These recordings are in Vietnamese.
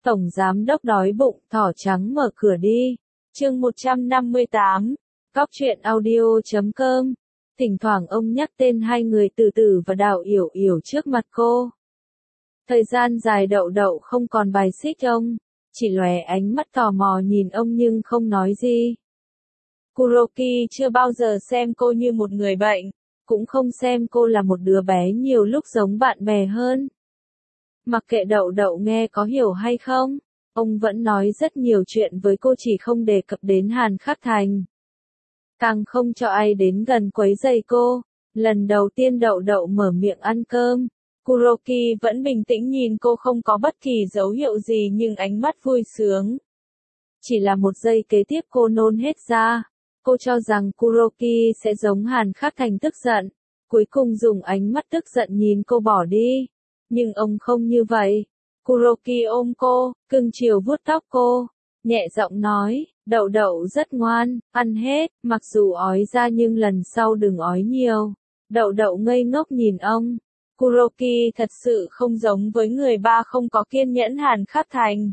Tổng giám đốc đói bụng, thỏ trắng mở cửa đi. Chương 158, Cóc truyện audio.com. Thỉnh thoảng ông nhắc tên hai người Từ Từ và Đào Yểu Yểu trước mặt cô. Thời gian dài Đậu Đậu không còn bài xích ông, chỉ lóe ánh mắt tò mò nhìn ông nhưng không nói gì. Kuroki chưa bao giờ xem cô như một người bệnh, cũng không xem cô là một đứa bé nhiều lúc giống bạn bè hơn. Mặc kệ Đậu Đậu nghe có hiểu hay không, ông vẫn nói rất nhiều chuyện với cô, chỉ không đề cập đến Hàn Khắc Thành. Càng không cho ai đến gần quấy rầy cô. Lần đầu tiên Đậu Đậu mở miệng ăn cơm, Kuroki vẫn bình tĩnh nhìn cô, không có bất kỳ dấu hiệu gì nhưng ánh mắt vui sướng. Chỉ là một giây kế tiếp cô nôn hết ra. Cô cho rằng Kuroki sẽ giống Hàn Khắc Thành tức giận, cuối cùng dùng ánh mắt tức giận nhìn cô bỏ đi. Nhưng ông không như vậy. Kuroki ôm cô, cưng chiều vuốt tóc cô, nhẹ giọng nói, Đậu Đậu rất ngoan, ăn hết, mặc dù ói ra nhưng lần sau đừng ói nhiều. Đậu Đậu ngây ngốc nhìn ông. Kuroki thật sự không giống với người ba không có kiên nhẫn Hàn Khắc Thành.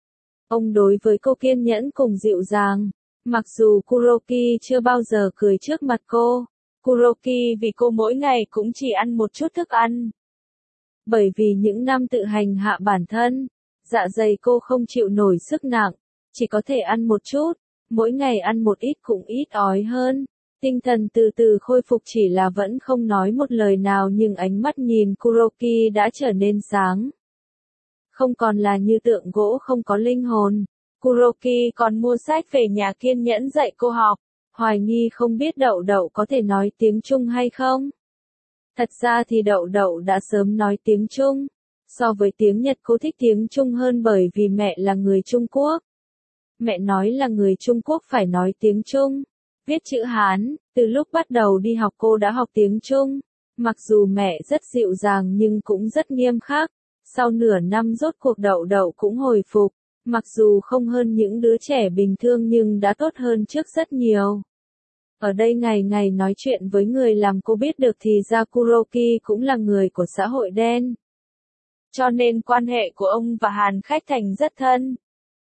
Ông đối với cô kiên nhẫn cùng dịu dàng. Mặc dù Kuroki chưa bao giờ cười trước mặt cô, Kuroki vì cô mỗi ngày cũng chỉ ăn một chút thức ăn. Bởi vì những năm tự hành hạ bản thân, dạ dày cô không chịu nổi sức nặng, chỉ có thể ăn một chút, mỗi ngày ăn một ít cũng ít ói hơn. Tinh thần từ từ khôi phục, chỉ là vẫn không nói một lời nào nhưng ánh mắt nhìn Kuroki đã trở nên sáng. Không còn là như tượng gỗ không có linh hồn. Kuroki còn mua sách về nhà kiên nhẫn dạy cô học, hoài nghi không biết Đậu Đậu có thể nói tiếng Trung hay không. Thật ra thì Đậu Đậu đã sớm nói tiếng Trung. So với tiếng Nhật cô thích tiếng Trung hơn bởi vì mẹ là người Trung Quốc. Mẹ nói là người Trung Quốc phải nói tiếng Trung, viết chữ Hán. Từ lúc bắt đầu đi học cô đã học tiếng Trung. Mặc dù mẹ rất dịu dàng nhưng cũng rất nghiêm khắc. Sau nửa năm rốt cuộc Đậu Đậu cũng hồi phục. Mặc dù không hơn những đứa trẻ bình thường nhưng đã tốt hơn trước rất nhiều. Ở đây ngày ngày nói chuyện với người làm cô biết được thì ra Kuroki cũng là người của xã hội đen. Cho nên quan hệ của ông và Hàn Khắc Thành rất thân.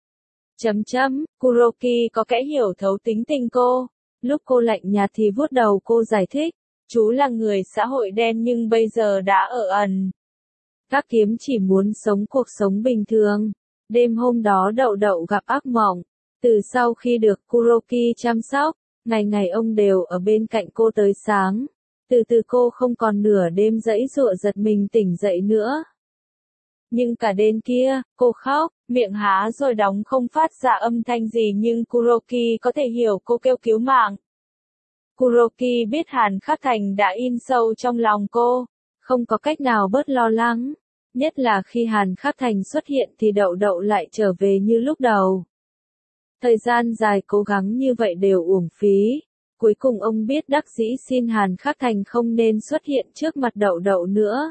Kuroki có kẽ hiểu thấu tính tình cô. Lúc cô lạnh nhạt thì vuốt đầu cô giải thích, chú là người xã hội đen nhưng bây giờ đã ở ẩn. Các kiếm chỉ muốn sống cuộc sống bình thường. Đêm hôm đó Đậu Đậu gặp ác mộng. Từ sau khi được Kuroki chăm sóc, ngày ngày ông đều ở bên cạnh cô tới sáng. Từ từ cô không còn nửa đêm giãy giụa giật mình tỉnh dậy nữa. Nhưng cả đêm kia, cô khóc, miệng há rồi đóng không phát ra âm thanh gì nhưng Kuroki có thể hiểu cô kêu cứu mạng. Kuroki biết Hàn Khắc Thành đã in sâu trong lòng cô, không có cách nào bớt lo lắng. Nhất là khi Hàn Khắc Thành xuất hiện thì Đậu Đậu lại trở về như lúc đầu. Thời gian dài cố gắng như vậy đều uổng phí. Cuối cùng ông biết đắc dĩ xin Hàn Khắc Thành không nên xuất hiện trước mặt Đậu Đậu nữa.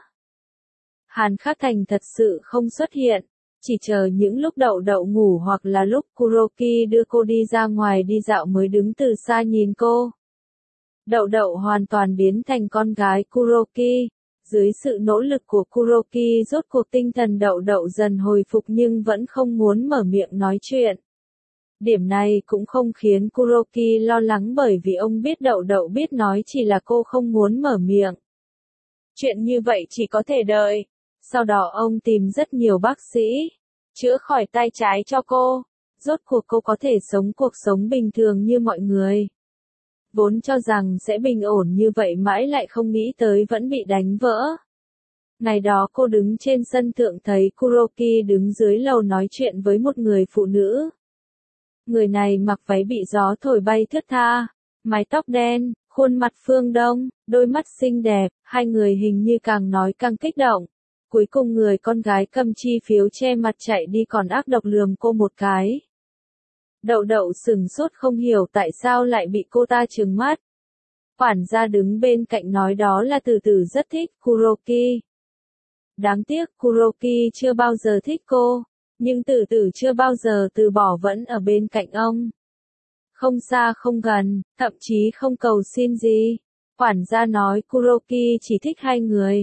Hàn Khắc Thành thật sự không xuất hiện, chỉ chờ những lúc Đậu Đậu ngủ hoặc là lúc Kuroki đưa cô đi ra ngoài đi dạo mới đứng từ xa nhìn cô. Đậu Đậu hoàn toàn biến thành con gái Kuroki. Dưới sự nỗ lực của Kuroki rốt cuộc tinh thần Đậu Đậu dần hồi phục nhưng vẫn không muốn mở miệng nói chuyện. Điểm này cũng không khiến Kuroki lo lắng bởi vì ông biết Đậu Đậu biết nói, chỉ là cô không muốn mở miệng. Chuyện như vậy chỉ có thể đợi. Sau đó ông tìm rất nhiều bác sĩ, chữa khỏi tay trái cho cô. Rốt cuộc cô có thể sống cuộc sống bình thường như mọi người. Vốn cho rằng sẽ bình ổn như vậy mãi lại không nghĩ tới vẫn bị đánh vỡ. Ngày đó cô đứng trên sân thượng thấy Kuroki đứng dưới lầu nói chuyện với một người phụ nữ. Người này mặc váy bị gió thổi bay thướt tha, mái tóc đen, khuôn mặt phương đông, đôi mắt xinh đẹp, hai người hình như càng nói càng kích động. Cuối cùng người con gái cầm chi phiếu che mặt chạy đi còn ác độc lườm cô một cái. Đậu Đậu sửng sốt không hiểu tại sao lại bị cô ta trừng mắt. Quản gia đứng bên cạnh nói đó là Từ Từ rất thích Kuroki. Đáng tiếc Kuroki chưa bao giờ thích cô, nhưng Từ Từ chưa bao giờ từ bỏ, vẫn ở bên cạnh ông. Không xa không gần, thậm chí không cầu xin gì. Quản gia nói Kuroki chỉ thích hai người.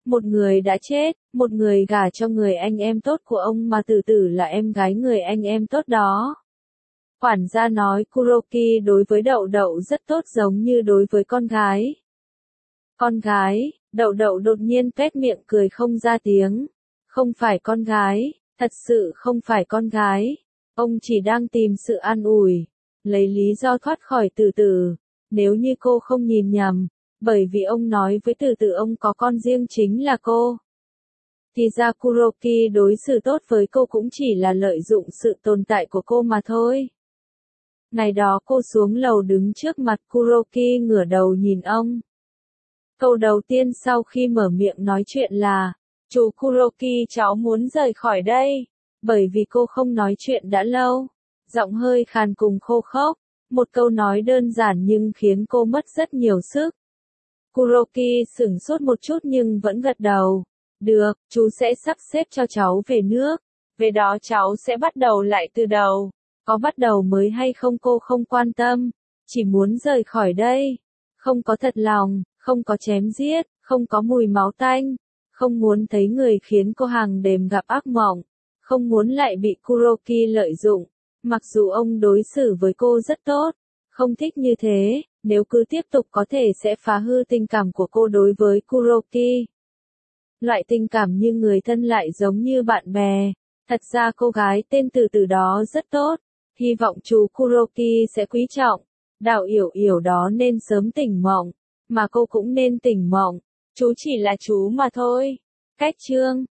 Một người đã chết, một người gả cho người anh em tốt của ông mà từ từ là em gái người anh em tốt đó. Quản gia nói Kuroki đối với Đậu Đậu rất tốt giống như đối với con gái. Con gái, Đậu Đậu đột nhiên tuét miệng cười không ra tiếng. Không phải con gái, thật sự không phải con gái. Ông chỉ đang tìm sự an ủi, lấy lý do thoát khỏi từ từ. Nếu như cô không nhìn nhầm, bởi vì ông nói với từ từ ông có con riêng chính là cô. Thì ra Kuroki đối xử tốt với cô cũng chỉ là lợi dụng sự tồn tại của cô mà thôi. Ngày đó cô xuống lầu đứng trước mặt Kuroki ngửa đầu nhìn ông. Câu đầu tiên sau khi mở miệng nói chuyện là, chú Kuroki cháu muốn rời khỏi đây, bởi vì cô không nói chuyện đã lâu. Giọng hơi khàn cùng khô khốc, một câu nói đơn giản nhưng khiến cô mất rất nhiều sức. Kuroki sửng sốt một chút nhưng vẫn gật đầu. Được, chú sẽ sắp xếp cho cháu về nước. Về đó cháu sẽ bắt đầu lại từ đầu. Có bắt đầu mới hay không cô không quan tâm. Chỉ muốn rời khỏi đây. Không có thật lòng, không có chém giết, không có mùi máu tanh. Không muốn thấy người khiến cô hàng đêm gặp ác mộng. Không muốn lại bị Kuroki lợi dụng. Mặc dù ông đối xử với cô rất tốt. Không thích như thế, nếu cứ tiếp tục có thể sẽ phá hư tình cảm của cô đối với Kuroki. Loại tình cảm như người thân lại giống như bạn bè. Thật ra cô gái tên từ từ đó rất tốt. Hy vọng chú Kuroki sẽ quý trọng. Đào Yểu Yểu đó nên sớm tỉnh mộng. Mà cô cũng nên tỉnh mộng. Chú chỉ là chú mà thôi. Cách chương